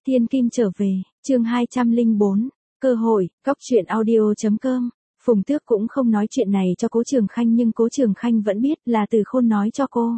Thiên Kim trở về, chương 204, cơ hội, góc truyện audio.com. Phùng Tước cũng không nói chuyện này cho Cố Trường Khanh nhưng Cố Trường Khanh vẫn biết là Từ Khôn nói cho cô.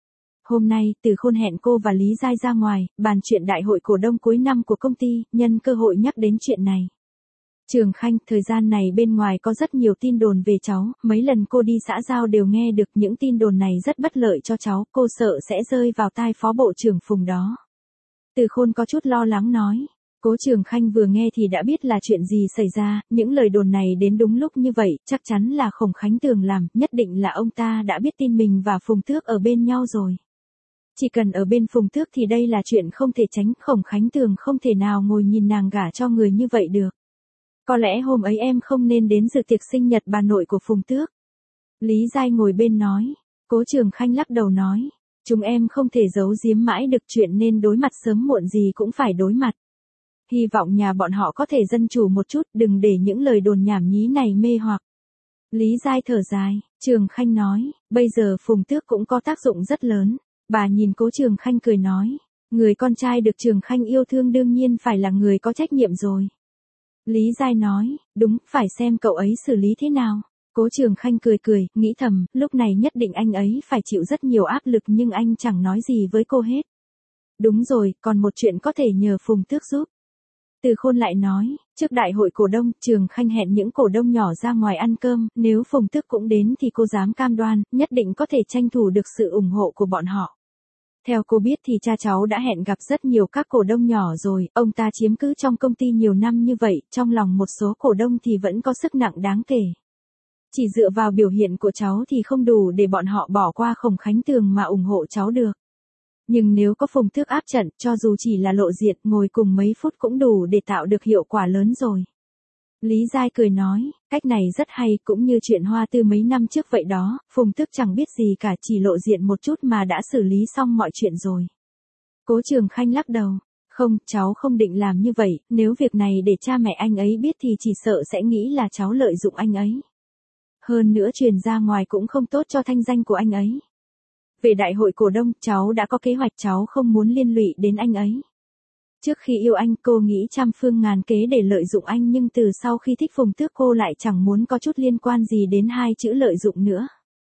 Hôm nay, Từ Khôn hẹn cô và Lý Giai ra ngoài, bàn chuyện đại hội cổ đông cuối năm của công ty, nhân cơ hội nhắc đến chuyện này. Trường Khanh, thời gian này bên ngoài có rất nhiều tin đồn về cháu, mấy lần cô đi xã giao đều nghe được những tin đồn này rất bất lợi cho cháu, cô sợ sẽ rơi vào tai Phó Bộ trưởng Phùng đó. Từ Khôn có chút lo lắng nói. Cố Trường Khanh vừa nghe thì đã biết là chuyện gì xảy ra, những lời đồn này đến đúng lúc như vậy, chắc chắn là Khổng Khánh Tường làm, nhất định là ông ta đã biết tin mình và Phùng Tước ở bên nhau rồi. Chỉ cần ở bên Phùng Tước thì đây là chuyện không thể tránh, Khổng Khánh Tường không thể nào ngồi nhìn nàng gả cho người như vậy được. Có lẽ hôm ấy em không nên đến dự tiệc sinh nhật bà nội của Phùng Tước. Lý Giai ngồi bên nói. Cố Trường Khanh lắc đầu nói. Chúng em không thể giấu giếm mãi được chuyện nên đối mặt sớm muộn gì cũng phải đối mặt. Hy vọng nhà bọn họ có thể dân chủ một chút, đừng để những lời đồn nhảm nhí này mê hoặc. Lý Giai thở dài, Trường Khanh nói, bây giờ Phùng Tước cũng có tác dụng rất lớn. Bà nhìn Cố Trường Khanh cười nói, người con trai được Trường Khanh yêu thương đương nhiên phải là người có trách nhiệm rồi. Lý Giai nói, đúng, phải xem cậu ấy xử lý thế nào. Cố Trường Khanh cười cười, nghĩ thầm, lúc này nhất định anh ấy phải chịu rất nhiều áp lực nhưng anh chẳng nói gì với cô hết. Đúng rồi, còn một chuyện có thể nhờ Phùng Tước giúp. Từ Khôn lại nói, trước đại hội cổ đông, Trường Khanh hẹn những cổ đông nhỏ ra ngoài ăn cơm, nếu Phùng Tước cũng đến thì cô dám cam đoan, nhất định có thể tranh thủ được sự ủng hộ của bọn họ. Theo cô biết thì cha cháu đã hẹn gặp rất nhiều các cổ đông nhỏ rồi, ông ta chiếm cứ trong công ty nhiều năm như vậy, trong lòng một số cổ đông thì vẫn có sức nặng đáng kể. Chỉ dựa vào biểu hiện của cháu thì không đủ để bọn họ bỏ qua Khổng Khánh Tường mà ủng hộ cháu được. Nhưng nếu có Phùng Tước áp trận, cho dù chỉ là lộ diện, ngồi cùng mấy phút cũng đủ để tạo được hiệu quả lớn rồi. Lý Giai cười nói, cách này rất hay, cũng như chuyện Hoa Tư mấy năm trước vậy đó, Phùng Tước chẳng biết gì cả, chỉ lộ diện một chút mà đã xử lý xong mọi chuyện rồi. Cố Trường Khanh lắc đầu, không, cháu không định làm như vậy, nếu việc này để cha mẹ anh ấy biết thì chỉ sợ sẽ nghĩ là cháu lợi dụng anh ấy. Hơn nữa truyền ra ngoài cũng không tốt cho thanh danh của anh ấy. Về đại hội cổ đông, cháu đã có kế hoạch, cháu không muốn liên lụy đến anh ấy. Trước khi yêu anh, cô nghĩ trăm phương ngàn kế để lợi dụng anh nhưng từ sau khi thích Phùng Tước cô lại chẳng muốn có chút liên quan gì đến hai chữ lợi dụng nữa.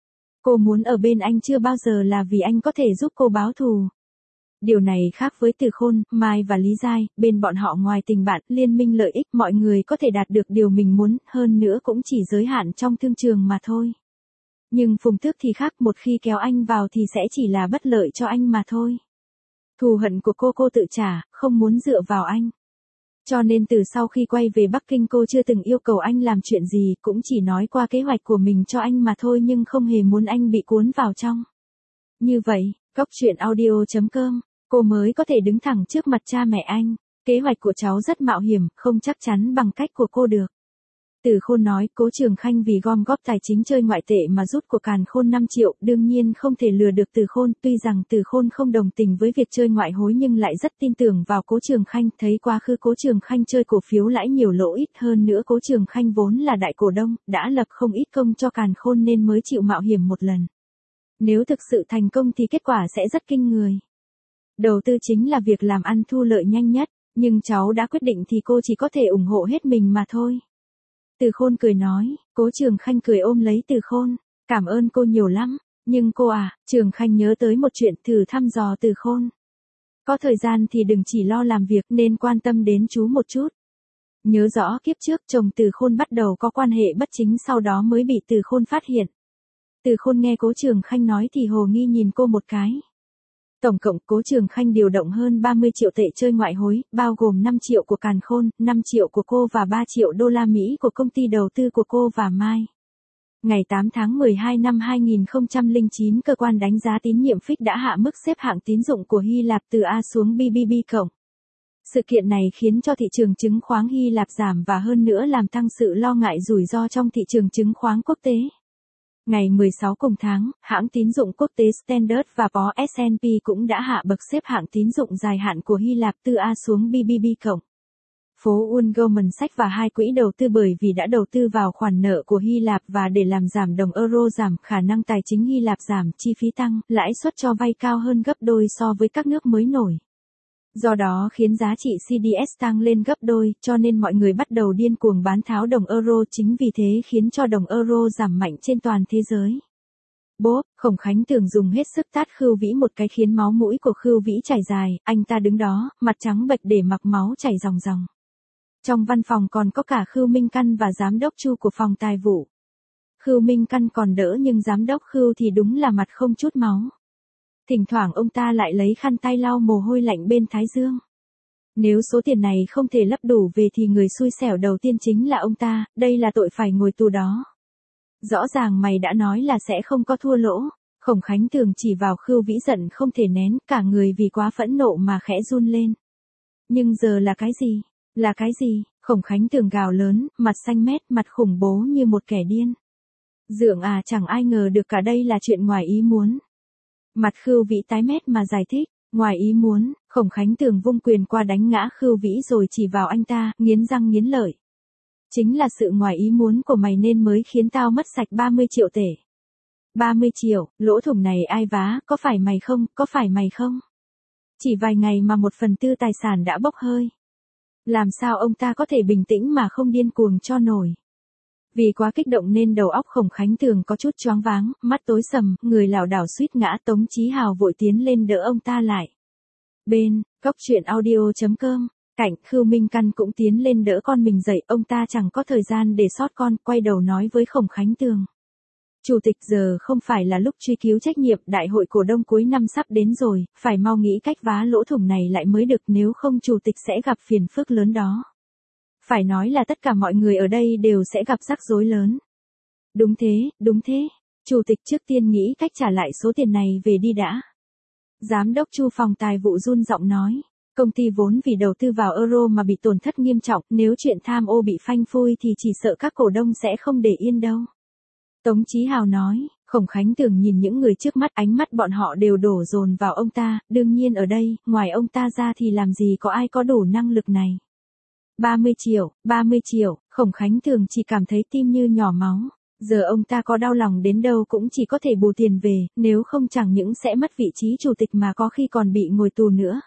Cô muốn ở bên anh chưa bao giờ là vì anh có thể giúp cô báo thù. Điều này khác với Từ Khôn, Mai và Lý Giai, bên bọn họ ngoài tình bạn, liên minh lợi ích, mọi người có thể đạt được điều mình muốn, hơn nữa cũng chỉ giới hạn trong thương trường mà thôi. Nhưng Phùng Tước thì khác, một khi kéo anh vào thì sẽ chỉ là bất lợi cho anh mà thôi. Thù hận của cô tự trả, không muốn dựa vào anh. Cho nên từ sau khi quay về Bắc Kinh cô chưa từng yêu cầu anh làm chuyện gì, cũng chỉ nói qua kế hoạch của mình cho anh mà thôi nhưng không hề muốn anh bị cuốn vào trong. Như vậy, góc truyện audio.com, cô mới có thể đứng thẳng trước mặt cha mẹ anh. Kế hoạch của cháu rất mạo hiểm, không chắc chắn bằng cách của cô được. Từ Khôn nói, Cố Trường Khanh vì gom góp tài chính chơi ngoại tệ mà rút của Càn Khôn 5 triệu, đương nhiên không thể lừa được Từ Khôn, tuy rằng Từ Khôn không đồng tình với việc chơi ngoại hối nhưng lại rất tin tưởng vào Cố Trường Khanh, thấy quá khứ Cố Trường Khanh chơi cổ phiếu lãi nhiều lỗ ít, hơn nữa Cố Trường Khanh vốn là đại cổ đông, đã lập không ít công cho Càn Khôn nên mới chịu mạo hiểm một lần. Nếu thực sự thành công thì kết quả sẽ rất kinh người. Đầu tư chính là việc làm ăn thu lợi nhanh nhất, nhưng cháu đã quyết định thì cô chỉ có thể ủng hộ hết mình mà thôi. Từ Khôn cười nói, Cố Trường Khanh cười ôm lấy Từ Khôn, cảm ơn cô nhiều lắm, nhưng cô à, Trường Khanh nhớ tới một chuyện, thử thăm dò Từ Khôn. Có thời gian thì đừng chỉ lo làm việc nên quan tâm đến chú một chút. Nhớ rõ kiếp trước chồng Từ Khôn bắt đầu có quan hệ bất chính sau đó mới bị Từ Khôn phát hiện. Từ Khôn nghe Cố Trường Khanh nói thì hồ nghi nhìn cô một cái. Tổng cộng Cố Trường Khanh điều động hơn 30 triệu tệ chơi ngoại hối, bao gồm 5 triệu của Càn Khôn, 5 triệu của cô và 3 triệu đô la Mỹ của công ty đầu tư của cô và Mai. Ngày 8 tháng 12 năm 2009, cơ quan đánh giá tín nhiệm Fitch đã hạ mức xếp hạng tín dụng của Hy Lạp từ A xuống BBB cộng. Sự kiện này khiến cho thị trường chứng khoán Hy Lạp giảm và hơn nữa làm tăng sự lo ngại rủi ro trong thị trường chứng khoán quốc tế. Ngày 16 cùng tháng, hãng tín dụng quốc tế Standard và Poor's S&P cũng đã hạ bậc xếp hạng tín dụng dài hạn của Hy Lạp từ A xuống BBB cộng. Phố Wall Goldman Sachs và hai quỹ đầu tư bởi vì đã đầu tư vào khoản nợ của Hy Lạp và để làm giảm đồng euro giảm, khả năng tài chính Hy Lạp giảm, chi phí tăng, lãi suất cho vay cao hơn gấp đôi so với các nước mới nổi. Do đó khiến giá trị CDS tăng lên gấp đôi, cho nên mọi người bắt đầu điên cuồng bán tháo đồng euro, chính vì thế khiến cho đồng euro giảm mạnh trên toàn thế giới. Bốp, Khổng Khánh Tường dùng hết sức tát Khưu Vĩ một cái khiến máu mũi của Khưu Vĩ chảy dài, anh ta đứng đó, mặt trắng bệch để mặc máu chảy ròng ròng. Trong văn phòng còn có cả Khưu Minh Căn và giám đốc Chu của phòng tài vụ. Khưu Minh Căn còn đỡ nhưng giám đốc Khưu thì đúng là mặt không chút máu. Thỉnh thoảng ông ta lại lấy khăn tay lau mồ hôi lạnh bên thái dương. Nếu số tiền này không thể lấp đủ về thì người xui xẻo đầu tiên chính là ông ta, đây là tội phải ngồi tù đó. Rõ ràng mày đã nói là sẽ không có thua lỗ. Khổng Khánh Tường chỉ vào Khưu Vĩ giận không thể nén, cả người vì quá phẫn nộ mà khẽ run lên. Nhưng giờ là cái gì? Là cái gì? Khổng Khánh Tường gào lớn, mặt xanh mét, mặt khủng bố như một kẻ điên. Dượng à, chẳng ai ngờ được cả đây là chuyện ngoài ý muốn. Mặt Khưu Vĩ tái mét mà giải thích, ngoài ý muốn. Khổng Khánh Tường vung quyền qua đánh ngã Khưu Vĩ rồi chỉ vào anh ta, nghiến răng nghiến lợi. Chính là sự ngoài ý muốn của mày nên mới khiến tao mất sạch 30 triệu tệ. 30 triệu, lỗ thủng này ai vá, có phải mày không, có phải mày không? Chỉ vài ngày mà 1/4 tài sản đã bốc hơi. Làm sao ông ta có thể bình tĩnh mà không điên cuồng cho nổi? Vì quá kích động nên đầu óc Khổng Khánh Tường có chút choáng váng, mắt tối sầm, người lảo đảo suýt ngã. Tống Chí Hào vội tiến lên đỡ ông ta lại. Bên, Cóc Truyện Audio.com, Cạnh Khưu Minh Căn cũng tiến lên đỡ con mình dậy, ông ta chẳng có thời gian để sót con, quay đầu nói với Khổng Khánh Tường. Chủ tịch, giờ không phải là lúc truy cứu trách nhiệm, đại hội cổ đông cuối năm sắp đến rồi, phải mau nghĩ cách vá lỗ thủng này lại mới được, nếu không chủ tịch sẽ gặp phiền phức lớn đó. Phải nói là tất cả mọi người ở đây đều sẽ gặp rắc rối lớn. Đúng thế, chủ tịch trước tiên nghĩ cách trả lại số tiền này về đi đã. Giám đốc Chu phòng tài vụ run giọng nói. Công ty vốn vì đầu tư vào euro mà bị tổn thất nghiêm trọng, nếu chuyện tham ô bị phanh phui thì chỉ sợ các cổ đông sẽ không để yên đâu. Tống Chí Hào nói. Khổng Khánh Tường nhìn những người trước mắt, ánh mắt bọn họ đều đổ dồn vào ông ta, đương nhiên ở đây, ngoài ông ta ra thì làm gì có ai có đủ năng lực này. 30 triệu, Khổng Khánh Tường chỉ cảm thấy tim như nhỏ máu. Giờ ông ta có đau lòng đến đâu cũng chỉ có thể bù tiền về, nếu không chẳng những sẽ mất vị trí chủ tịch mà có khi còn bị ngồi tù nữa.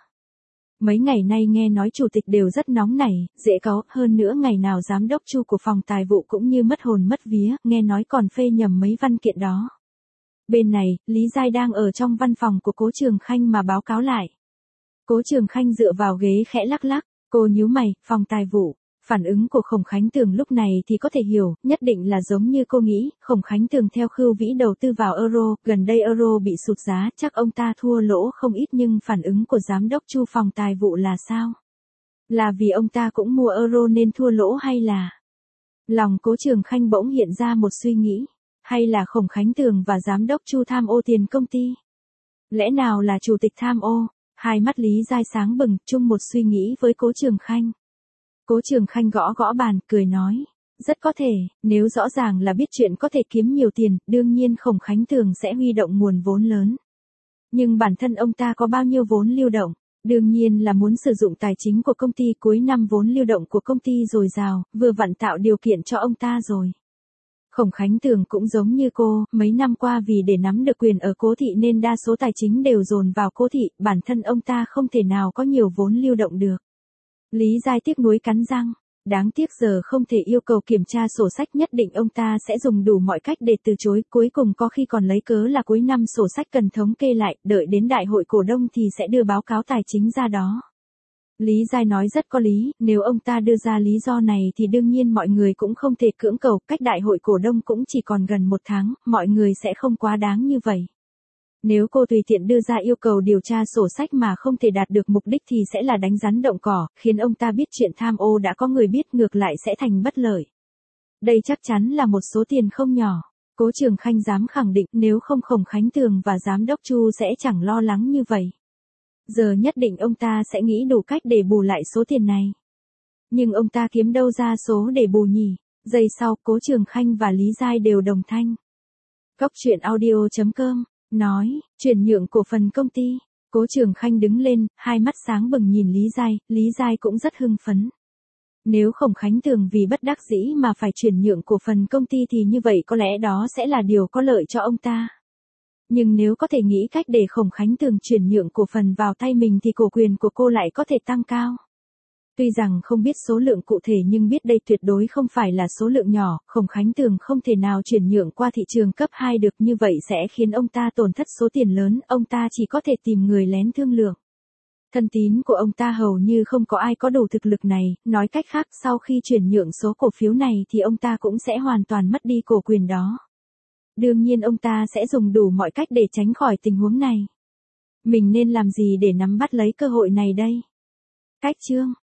Mấy ngày nay nghe nói chủ tịch đều rất nóng nảy, dễ cáu, hơn nữa ngày nào giám đốc Chu của phòng tài vụ cũng như mất hồn mất vía, nghe nói còn phê nhầm mấy văn kiện đó. Bên này, Lý Giai đang ở trong văn phòng của Cố Trường Khanh mà báo cáo lại. Cố Trường Khanh dựa vào ghế khẽ lắc lắc, cô nhíu mày, phòng tài vụ. Phản ứng của Khổng Khánh Tường lúc này thì có thể hiểu, nhất định là giống như cô nghĩ, Khổng Khánh Tường theo Khưu Vĩ đầu tư vào euro, gần đây euro bị sụt giá, chắc ông ta thua lỗ không ít, nhưng phản ứng của giám đốc Chu phòng tài vụ là sao? Là vì ông ta cũng mua euro nên thua lỗ hay là? Lòng Cố Trường Khanh bỗng hiện ra một suy nghĩ, hay là Khổng Khánh Tường và giám đốc Chu tham ô tiền công ty? Lẽ nào là chủ tịch tham ô? Hai mắt Lý Giai sáng bừng, chung một suy nghĩ với Cố Trường Khanh. Cố Trường Khanh gõ gõ bàn, cười nói. Rất có thể, nếu rõ ràng là biết chuyện có thể kiếm nhiều tiền, đương nhiên Khổng Khánh Tường sẽ huy động nguồn vốn lớn. Nhưng bản thân ông ta có bao nhiêu vốn lưu động? Đương nhiên là muốn sử dụng tài chính của công ty, cuối năm vốn lưu động của công ty dồi dào, vừa vặn tạo điều kiện cho ông ta rồi. Khổng Khánh Tường cũng giống như cô, mấy năm qua vì để nắm được quyền ở Cố thị nên đa số tài chính đều dồn vào Cố thị, bản thân ông ta không thể nào có nhiều vốn lưu động được. Lý Giai tiếc nuối cắn răng, đáng tiếc giờ không thể yêu cầu kiểm tra sổ sách, nhất định ông ta sẽ dùng đủ mọi cách để từ chối, cuối cùng có khi còn lấy cớ là cuối năm sổ sách cần thống kê lại, đợi đến đại hội cổ đông thì sẽ đưa báo cáo tài chính ra đó. Lý Giai nói rất có lý, nếu ông ta đưa ra lý do này thì đương nhiên mọi người cũng không thể cưỡng cầu, cách đại hội cổ đông cũng chỉ còn gần 1 tháng, mọi người sẽ không quá đáng như vậy. Nếu cô tùy tiện đưa ra yêu cầu điều tra sổ sách mà không thể đạt được mục đích thì sẽ là đánh rắn động cỏ, khiến ông ta biết chuyện tham ô đã có người biết, ngược lại sẽ thành bất lợi. Đây chắc chắn là một số tiền không nhỏ. Cố Trường Khanh dám khẳng định nếu không Khổng Khánh Tường và giám đốc Chu sẽ chẳng lo lắng như vậy. Giờ nhất định ông ta sẽ nghĩ đủ cách để bù lại số tiền này. Nhưng ông ta kiếm đâu ra số để bù nhỉ? Giây sau, Cố Trường Khanh và Lý Giai đều đồng thanh. Cóc Truyện Audio.com nói, chuyển nhượng cổ phần công ty. Cố Trường Khanh đứng lên, hai mắt sáng bừng nhìn Lý Giai cũng rất hưng phấn. Nếu Khổng Khánh Tường vì bất đắc dĩ mà phải chuyển nhượng cổ phần công ty thì như vậy có lẽ đó sẽ là điều có lợi cho ông ta. Nhưng nếu có thể nghĩ cách để Khổng Khánh Tường chuyển nhượng cổ phần vào tay mình thì cổ quyền của cô lại có thể tăng cao. Tuy rằng không biết số lượng cụ thể nhưng biết đây tuyệt đối không phải là số lượng nhỏ, Khổng Khánh Tường không thể nào chuyển nhượng qua thị trường cấp 2 được, như vậy sẽ khiến ông ta tổn thất số tiền lớn, ông ta chỉ có thể tìm người lén thương lượng. Thân tín của ông ta hầu như không có ai có đủ thực lực này, nói cách khác sau khi chuyển nhượng số cổ phiếu này thì ông ta cũng sẽ hoàn toàn mất đi cổ quyền đó. Đương nhiên ông ta sẽ dùng đủ mọi cách để tránh khỏi tình huống này. Mình nên làm gì để nắm bắt lấy cơ hội này đây? Cách chương